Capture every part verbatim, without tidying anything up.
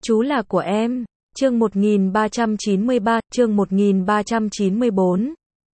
Chú là của em. Chương một nghìn ba trăm chín mươi ba, chương một nghìn ba trăm chín mươi bốn.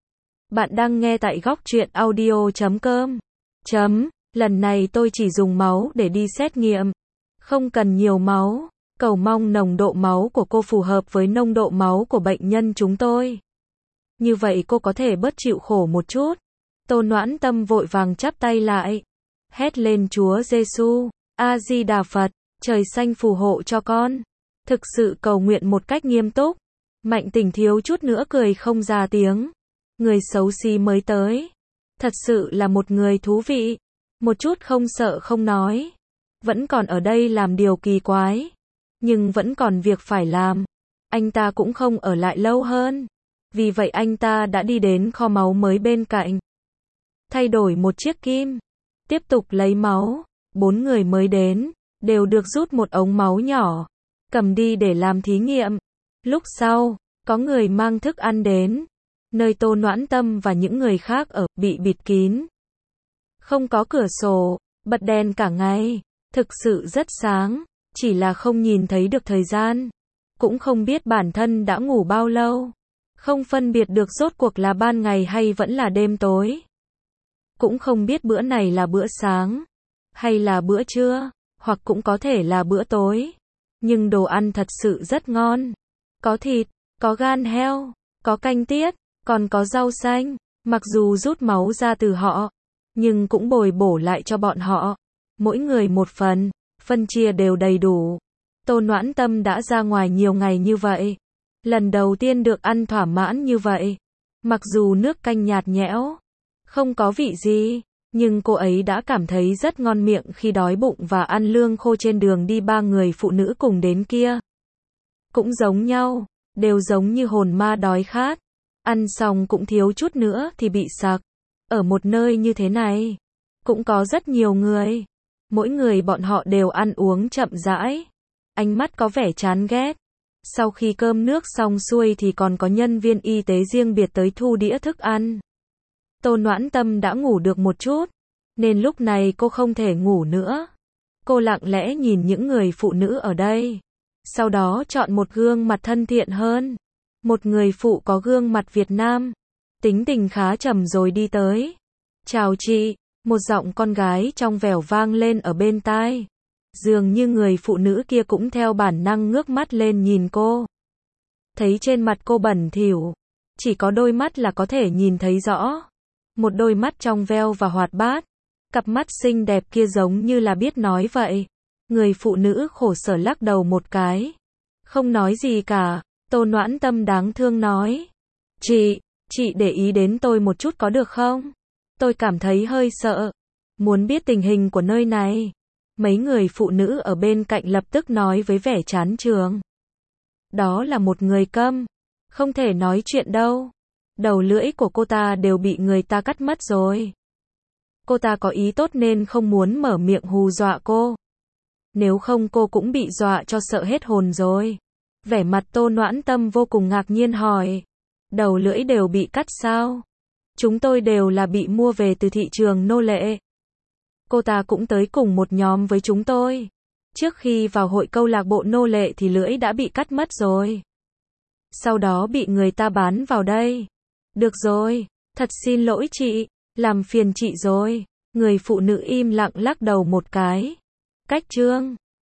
Bạn đang nghe tại góc truyện audio chấm com. Chấm, lần này tôi chỉ dùng máu để đi xét nghiệm. Không cần nhiều máu. Cầu mong nồng độ máu của cô phù hợp với nồng độ máu của bệnh nhân chúng tôi. Như vậy cô có thể bớt chịu khổ một chút. Tô Noãn Tâm vội vàng chắp tay lại. Hét lên Chúa Giêsu, A-di-đà Phật, trời xanh phù hộ cho con. Thực sự cầu nguyện một cách nghiêm túc. Mạnh Tình thiếu chút nữa cười không ra tiếng. Người xấu xí mới tới. Thật sự là một người thú vị. Một chút không sợ không nói. Vẫn còn ở đây làm điều kỳ quái. Nhưng vẫn còn việc phải làm. Anh ta cũng không ở lại lâu hơn. Vì vậy anh ta đã đi đến kho máu mới bên cạnh. Thay đổi một chiếc kim. Tiếp tục lấy máu. Bốn người mới đến. Đều được rút một ống máu nhỏ. Cầm đi để làm thí nghiệm. Lúc sau, có người mang thức ăn đến. Nơi Tô Noãn Tâm và những người khác ở, bị bịt kín. Không có cửa sổ, bật đèn cả ngày. Thực sự rất sáng, chỉ là không nhìn thấy được thời gian. Cũng không biết bản thân đã ngủ bao lâu. Không phân biệt được rốt cuộc là ban ngày hay vẫn là đêm tối. Cũng không biết bữa này là bữa sáng, hay là bữa trưa, hoặc cũng có thể là bữa tối. Nhưng đồ ăn thật sự rất ngon. Có thịt, có gan heo, có canh tiết, còn có rau xanh. Mặc dù rút máu ra từ họ, nhưng cũng bồi bổ lại cho bọn họ. Mỗi người một phần, phân chia đều đầy đủ. Tô Noãn Tâm đã ra ngoài nhiều ngày như vậy. Lần đầu tiên được ăn thỏa mãn như vậy. Mặc dù nước canh nhạt nhẽo, không có vị gì, nhưng cô ấy đã cảm thấy rất ngon miệng khi đói bụng và ăn lương khô trên đường đi ba người phụ nữ cùng đến kia. Cũng giống nhau, đều giống như hồn ma đói khát. Ăn xong cũng thiếu chút nữa thì bị sặc. Ở một nơi như thế này, cũng có rất nhiều người. Mỗi người bọn họ đều ăn uống chậm rãi. Ánh mắt có vẻ chán ghét. Sau khi cơm nước xong xuôi thì còn có nhân viên y tế riêng biệt tới thu đĩa thức ăn. Tô Noãn Tâm đã ngủ được một chút, nên lúc này cô không thể ngủ nữa. Cô lặng lẽ nhìn những người phụ nữ ở đây. Sau đó chọn một gương mặt thân thiện hơn. Một người phụ có gương mặt Việt Nam. Tính tình khá trầm rồi đi tới. Chào chị, một giọng con gái trong vẻo vang lên ở bên tai. Dường như người phụ nữ kia cũng theo bản năng ngước mắt lên nhìn cô. Thấy trên mặt cô bẩn thỉu, chỉ có đôi mắt là có thể nhìn thấy rõ. Một đôi mắt trong veo và hoạt bát. Cặp mắt xinh đẹp kia giống như là biết nói vậy. Người phụ nữ khổ sở lắc đầu một cái. Không nói gì cả. Tô Noãn Tâm đáng thương nói. Chị, chị để ý đến tôi một chút có được không? Tôi cảm thấy hơi sợ. Muốn biết tình hình của nơi này. Mấy người phụ nữ ở bên cạnh lập tức nói với vẻ chán chường. Đó là một người câm. Không thể nói chuyện đâu. Đầu lưỡi của cô ta đều bị người ta cắt mất rồi. Cô ta có ý tốt nên không muốn mở miệng hù dọa cô. Nếu không cô cũng bị dọa cho sợ hết hồn rồi. Vẻ mặt Tô Noãn Tâm vô cùng ngạc nhiên hỏi. Đầu lưỡi đều bị cắt sao? Chúng tôi đều là bị mua về từ thị trường nô lệ. Cô ta cũng tới cùng một nhóm với chúng tôi. Trước khi vào hội câu lạc bộ nô lệ thì lưỡi đã bị cắt mất rồi. Sau đó bị người ta bán vào đây. Được rồi, thật xin lỗi chị, làm phiền chị rồi. Người phụ nữ im lặng lắc đầu một cái. Cách chương